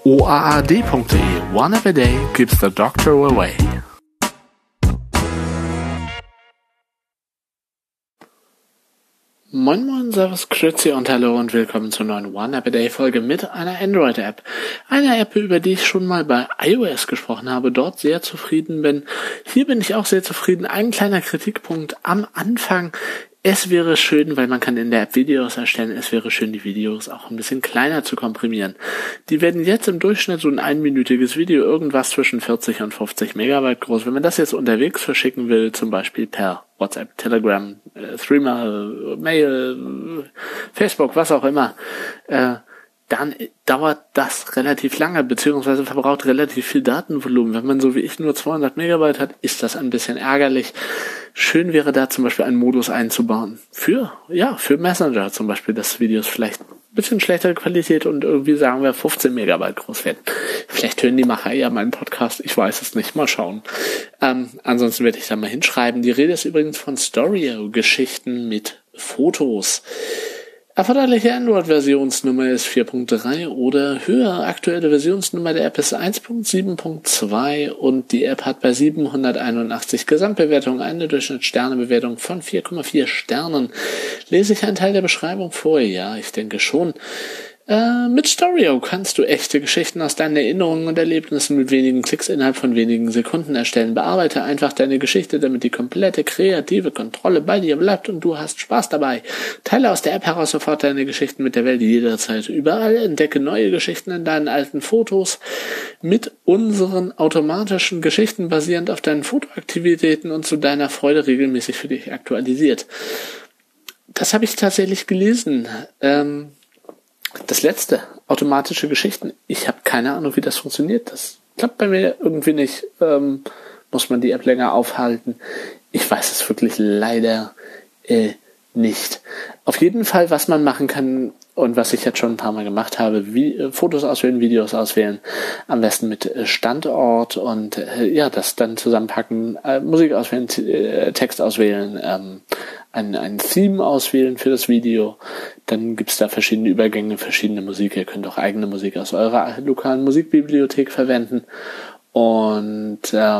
oaad.de. One app a day keeps the doctor away. Moin moin, servus, grüezi und hallo und willkommen zur neuen One App a Day Folge mit einer Android-App. Eine App, über die ich schon mal bei iOS gesprochen habe, dort sehr zufrieden bin. Hier bin ich auch sehr zufrieden. Ein kleiner Kritikpunkt am Anfang. Es wäre schön, weil man kann in der App Videos erstellen, es wäre schön, die Videos auch ein bisschen kleiner zu komprimieren. Die werden jetzt im Durchschnitt so ein einminütiges Video, irgendwas zwischen 40 und 50 Megabyte groß. Wenn man das jetzt unterwegs verschicken will, zum Beispiel per WhatsApp, Telegram, Threema, Mail, Facebook, was auch immer, dann dauert das relativ lange, beziehungsweise verbraucht relativ viel Datenvolumen. Wenn man so wie ich nur 200 Megabyte hat, ist das ein bisschen ärgerlich. Schön wäre da zum Beispiel einen Modus einzubauen. Für Messenger zum Beispiel, dass Videos vielleicht ein bisschen schlechtere Qualität und irgendwie sagen wir 15 Megabyte groß werden. Vielleicht hören die Macher ja meinen Podcast, ich weiß es nicht, mal schauen. Ansonsten werde ich da mal hinschreiben. Die Rede ist übrigens von Storeo-Geschichten mit Fotos. Erforderliche Android-Versionsnummer ist 4.3 oder höher. Aktuelle Versionsnummer der App ist 1.7.2 und die App hat bei 781 Gesamtbewertungen eine Durchschnittssternebewertung von 4,4 Sternen. Lese ich einen Teil der Beschreibung vor? Ja, ich denke schon. Mit Storeo kannst du echte Geschichten aus deinen Erinnerungen und Erlebnissen mit wenigen Klicks innerhalb von wenigen Sekunden erstellen. Bearbeite einfach deine Geschichte, damit die komplette kreative Kontrolle bei dir bleibt und du hast Spaß dabei. Teile aus der App heraus sofort deine Geschichten mit der Welt jederzeit überall. Entdecke neue Geschichten in deinen alten Fotos mit unseren automatischen Geschichten basierend auf deinen Fotoaktivitäten und zu deiner Freude regelmäßig für dich aktualisiert. Das habe ich tatsächlich gelesen. Das letzte, automatische Geschichten. Ich habe keine Ahnung, wie das funktioniert. Das klappt bei mir irgendwie nicht. Muss man die App länger aufhalten? Ich weiß es wirklich leider nicht. Auf jeden Fall, was man machen kann und was ich jetzt schon ein paar Mal gemacht habe, Fotos auswählen, Videos auswählen, am besten mit Standort und das dann zusammenpacken, Musik auswählen, Text auswählen, ein Theme auswählen für das Video. Dann gibt's da verschiedene Übergänge, verschiedene Musik. Ihr könnt auch eigene Musik aus eurer lokalen Musikbibliothek verwenden. Und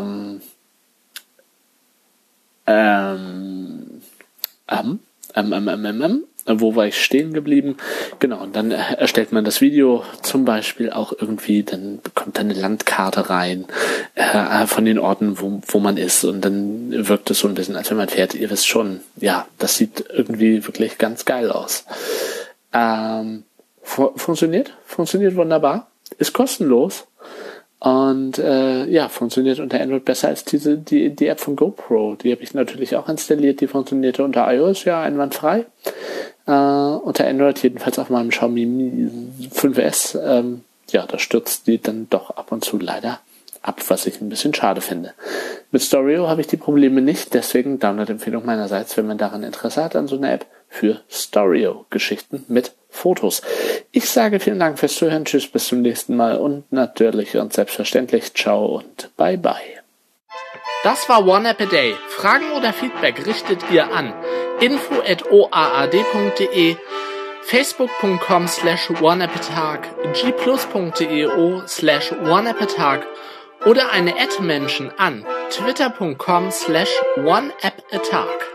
wo war ich stehen geblieben? Genau, und dann erstellt man das Video zum Beispiel auch irgendwie, dann bekommt da eine Landkarte rein von den Orten, wo man ist, und dann wirkt es so ein bisschen, als wenn man fährt. Ihr wisst schon, ja, das sieht irgendwie wirklich ganz geil aus. Funktioniert wunderbar, ist kostenlos. Und funktioniert unter Android besser als die App von GoPro. Die habe ich natürlich auch installiert, die funktionierte unter iOS ja einwandfrei. Unter Android jedenfalls auf meinem Xiaomi 5S. Da stürzt die dann doch ab und zu leider ab, was ich ein bisschen schade finde. Mit Storeo habe ich die Probleme nicht, deswegen Download-Empfehlung meinerseits, wenn man daran Interesse hat, an so einer App für Storeo-Geschichten mit Fotos. Ich sage vielen Dank fürs Zuhören, tschüss, bis zum nächsten Mal und natürlich und selbstverständlich ciao und bye bye. Das war One App a Day. Fragen oder Feedback richtet ihr an info@oaad.de, facebook.com/oneappatag, gplus.io/oneappatag oder eine @Menschen an twitter.com/oneappatag.